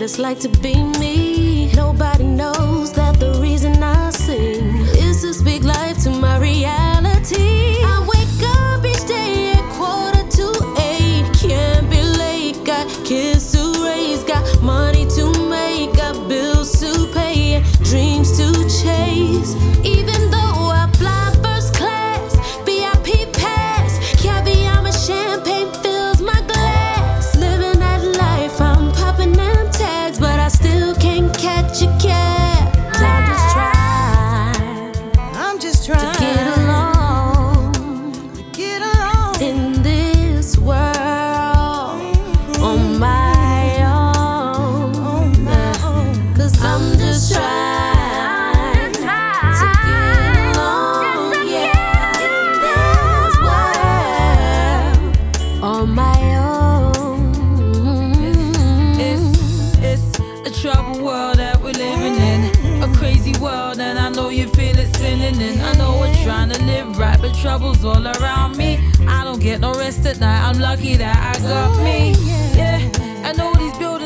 it's like to be me. Nobody knows that the reason I sing is to speak life to my reality. I wake up each day at 7:45. Can't be late, got kids to raise, got money to make, got bills to pay, dreams to chase. Even though I fly first class, VIP pass, caviar and champagne fills my glass. Living that life, I'm popping them tags, but I still can't catch a cab. I'm just trying to get along, in this world on my own. 'Cause I'm just trying to get along, yeah, in this world on my own. It's a troubled world that we're living in, a crazy world, and I know you feel it spinning in. I know we're trying to live right, but trouble's all around me. I don't get no rest at night, I'm lucky that I got me. Yeah, I know these buildings